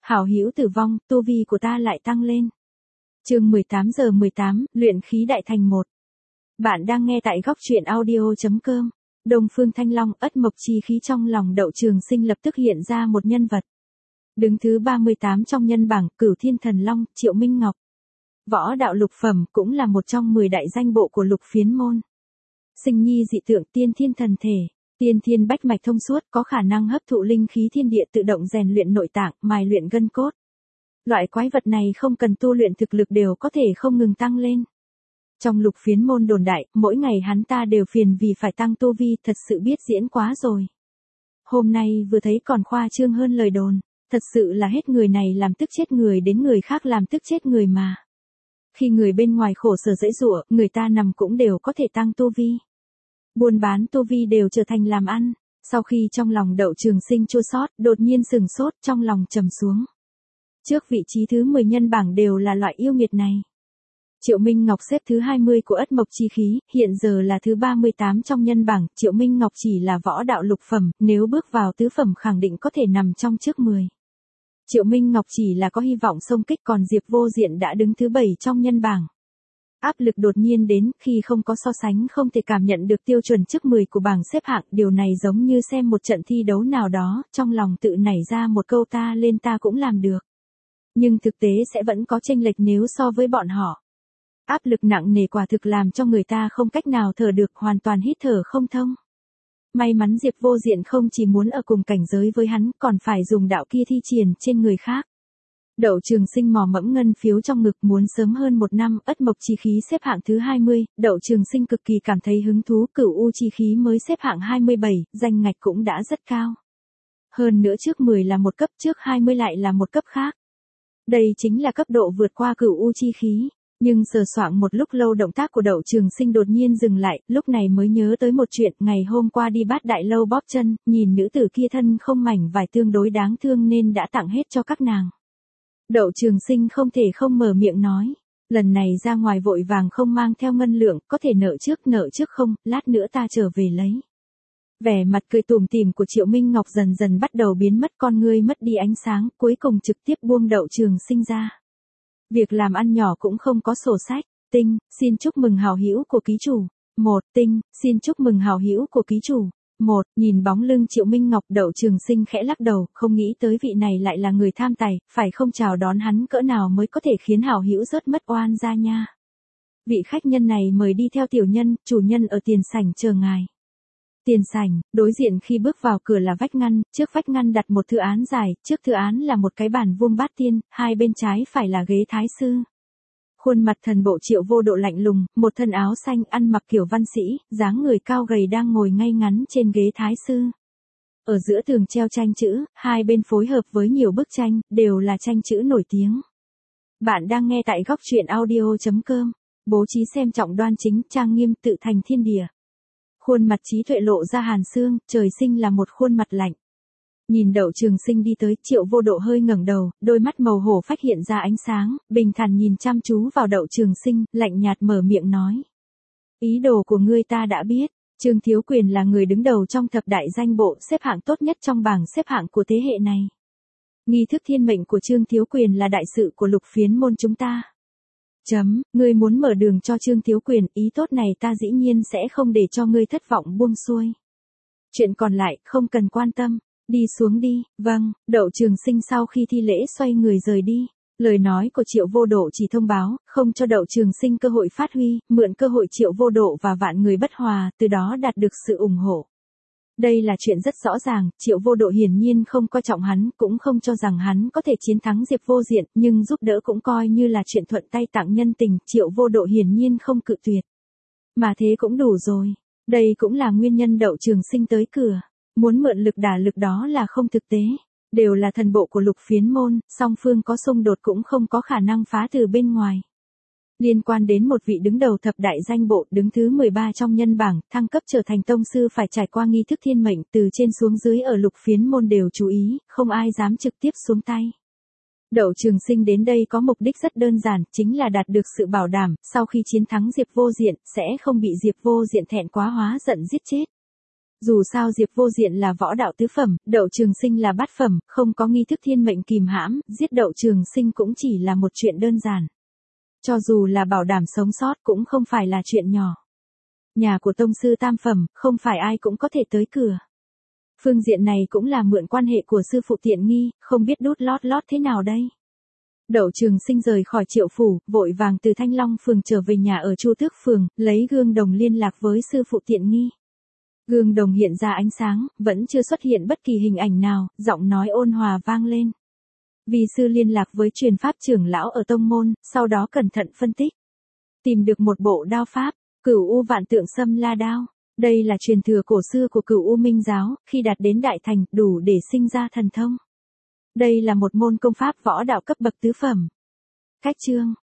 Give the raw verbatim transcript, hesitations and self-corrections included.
Hảo hữu tử vong, tu vi của ta lại tăng lên. Chương mười tám giờ mười tám, luyện khí đại thành một. Bạn đang nghe tại góc truyện audio chấm com. Đông Phương Thanh Long, ất mộc chi khí trong lòng Đậu Trường Sinh lập tức hiện ra một nhân vật. Đứng thứ ba mươi tám trong nhân bảng, Cửu Thiên Thần Long, Triệu Minh Ngọc. Võ đạo lục phẩm, cũng là một trong mười đại danh bộ của lục phiến môn. Sinh nhi dị tượng, tiên thiên thần thể, tiên thiên bách mạch thông suốt, có khả năng hấp thụ linh khí thiên địa, tự động rèn luyện nội tạng, mài luyện gân cốt. Loại quái vật này không cần tu luyện thực lực đều có thể không ngừng tăng lên. Trong lục phiến môn đồn đại, mỗi ngày hắn ta đều phiền vì phải tăng tu vi, thật sự biết diễn quá rồi. Hôm nay vừa thấy còn khoa trương hơn lời đồn, thật sự là hết người này làm tức chết người đến người khác làm tức chết người mà. Khi người bên ngoài khổ sở dễ dụa, người ta nằm cũng đều có thể tăng tu vi. Buôn bán tu vi đều trở thành làm ăn. Sau khi trong lòng Đậu Trường Sinh chua xót, đột nhiên sừng sốt, trong lòng trầm xuống. Trước vị trí thứ mười nhân bảng đều là loại yêu nghiệt này. Triệu Minh Ngọc xếp thứ hai mươi của ất mộc chi khí, hiện giờ là thứ ba mươi tám trong nhân bảng. Triệu Minh Ngọc chỉ là võ đạo lục phẩm, nếu bước vào tứ phẩm khẳng định có thể nằm trong trước mười. Triệu Minh Ngọc chỉ là có hy vọng xông kích, còn Diệp Vô Diện đã đứng thứ bảy trong nhân bảng. Áp lực đột nhiên đến, khi không có so sánh không thể cảm nhận được tiêu chuẩn trước mười của bảng xếp hạng, điều này giống như xem một trận thi đấu nào đó, trong lòng tự nảy ra một câu ta lên ta cũng làm được. Nhưng thực tế sẽ vẫn có chênh lệch nếu so với bọn họ. Áp lực nặng nề quả thực làm cho người ta không cách nào thở được, hoàn toàn hít thở không thông. May mắn Diệp Vô Diện không chỉ muốn ở cùng cảnh giới với hắn, còn phải dùng đạo kia thi triển trên người khác. Đậu Trường Sinh mò mẫm ngân phiếu trong ngực, muốn sớm hơn một năm, ất mộc chi khí xếp hạng thứ hai mươi, Đậu Trường Sinh cực kỳ cảm thấy hứng thú, Cửu U chi khí mới xếp hạng hai mươi bảy, danh ngạch cũng đã rất cao. Hơn nữa trước mười là một cấp, trước hai mươi lại là một cấp khác. Đây chính là cấp độ vượt qua Cửu U chi khí. Nhưng sờ soạng một lúc lâu, động tác của Đậu Trường Sinh đột nhiên dừng lại, lúc này mới nhớ tới một chuyện, ngày hôm qua đi Bát Đại Lâu bóp chân, nhìn nữ tử kia thân không mảnh vải tương đối đáng thương nên đã tặng hết cho các nàng. Đậu Trường Sinh không thể không mở miệng nói, lần này ra ngoài vội vàng không mang theo ngân lượng, có thể nợ trước nợ trước không, lát nữa ta trở về lấy. Vẻ mặt cười tủm tỉm của Triệu Minh Ngọc dần dần bắt đầu biến mất, con ngươi mất đi ánh sáng, cuối cùng trực tiếp buông Đậu Trường Sinh ra. Việc làm ăn nhỏ cũng không có sổ sách. Tinh, xin chúc mừng hảo hữu của ký chủ. Một, tinh, xin chúc mừng hảo hữu của ký chủ. Một, nhìn bóng lưng Triệu Minh Ngọc, Đậu Trường Sinh khẽ lắc đầu, không nghĩ tới vị này lại là người tham tài, phải không chào đón hắn cỡ nào mới có thể khiến hảo hữu rớt mất oan ra nha. Vị khách nhân này mời đi theo tiểu nhân, chủ nhân ở tiền sảnh chờ ngài. Tiền sảnh, đối diện khi bước vào cửa là vách ngăn, trước vách ngăn đặt một thư án dài, trước thư án là một cái bàn vuông bát tiên, hai bên trái phải là ghế thái sư. Khuôn mặt thần bộ Triệu Vô Độ lạnh lùng, một thân áo xanh ăn mặc kiểu văn sĩ, dáng người cao gầy đang ngồi ngay ngắn trên ghế thái sư. Ở giữa tường treo tranh chữ, hai bên phối hợp với nhiều bức tranh, đều là tranh chữ nổi tiếng. Bạn đang nghe tại góc truyện audio chấm com, bố trí xem trọng đoan chính, trang nghiêm tự thành thiên địa. Khuôn mặt trí tuệ lộ ra hàn xương, trời sinh là một khuôn mặt lạnh. Nhìn Đậu Trường Sinh đi tới, Triệu Vô Độ hơi ngẩng đầu, đôi mắt màu hổ phách hiện ra ánh sáng, bình thản nhìn chăm chú vào Đậu Trường Sinh, lạnh nhạt mở miệng nói. Ý đồ của ngươi ta đã biết, Trương Thiếu Quyền là người đứng đầu trong thập đại danh bộ, xếp hạng tốt nhất trong bảng xếp hạng của thế hệ này. Nghi thức thiên mệnh của Trương Thiếu Quyền là đại sự của lục phiến môn chúng ta. Chấm, ngươi muốn mở đường cho Trương Thiếu Quyền, ý tốt này ta dĩ nhiên sẽ không để cho ngươi thất vọng buông xuôi. Chuyện còn lại, không cần quan tâm, đi xuống đi, vâng, Đậu Trường Sinh sau khi thi lễ xoay người rời đi. Lời nói của Triệu Vô Độ chỉ thông báo, không cho Đậu Trường Sinh cơ hội phát huy, mượn cơ hội Triệu Vô Độ và vạn người bất hòa, từ đó đạt được sự ủng hộ. Đây là chuyện rất rõ ràng, Triệu Vô Độ hiển nhiên không coi trọng hắn, cũng không cho rằng hắn có thể chiến thắng Diệp Vô Diện, nhưng giúp đỡ cũng coi như là chuyện thuận tay tặng nhân tình, Triệu Vô Độ hiển nhiên không cự tuyệt. Mà thế cũng đủ rồi, đây cũng là nguyên nhân Đậu Trường Sinh tới cửa, muốn mượn lực đả lực đó là không thực tế, đều là thần bộ của lục phiến môn, song phương có xung đột cũng không có khả năng phá từ bên ngoài. Liên quan đến một vị đứng đầu thập đại danh bộ, đứng thứ mười ba trong nhân bảng, thăng cấp trở thành tông sư phải trải qua nghi thức thiên mệnh, từ trên xuống dưới ở lục phiến môn đều chú ý, không ai dám trực tiếp xuống tay. Đậu Trường Sinh đến đây có mục đích rất đơn giản, chính là đạt được sự bảo đảm, sau khi chiến thắng Diệp Vô Diện, sẽ không bị Diệp Vô Diện thẹn quá hóa giận giết chết. Dù sao Diệp Vô Diện là võ đạo tứ phẩm, Đậu Trường Sinh là bát phẩm, không có nghi thức thiên mệnh kìm hãm, giết Đậu Trường Sinh cũng chỉ là một chuyện đơn giản. Cho dù là bảo đảm sống sót cũng không phải là chuyện nhỏ. Nhà của tông sư tam phẩm, không phải ai cũng có thể tới cửa. Phương diện này cũng là mượn quan hệ của sư phụ tiện nghi, không biết đút lót lót thế nào đây. Đậu Trường Sinh rời khỏi Triệu phủ, vội vàng từ Thanh Long phường trở về nhà ở Chu Tước phường, lấy gương đồng liên lạc với sư phụ tiện nghi. Gương đồng hiện ra ánh sáng, vẫn chưa xuất hiện bất kỳ hình ảnh nào, giọng nói ôn hòa vang lên. Vi sư liên lạc với truyền pháp trưởng lão ở tông môn, sau đó cẩn thận phân tích. Tìm được một bộ đao pháp, Cửu U Vạn Tượng Xâm La đao. Đây là truyền thừa cổ xưa của Cửu U Minh giáo, khi đạt đến đại thành, đủ để sinh ra thần thông. Đây là một môn công pháp võ đạo cấp bậc tứ phẩm. Cách chương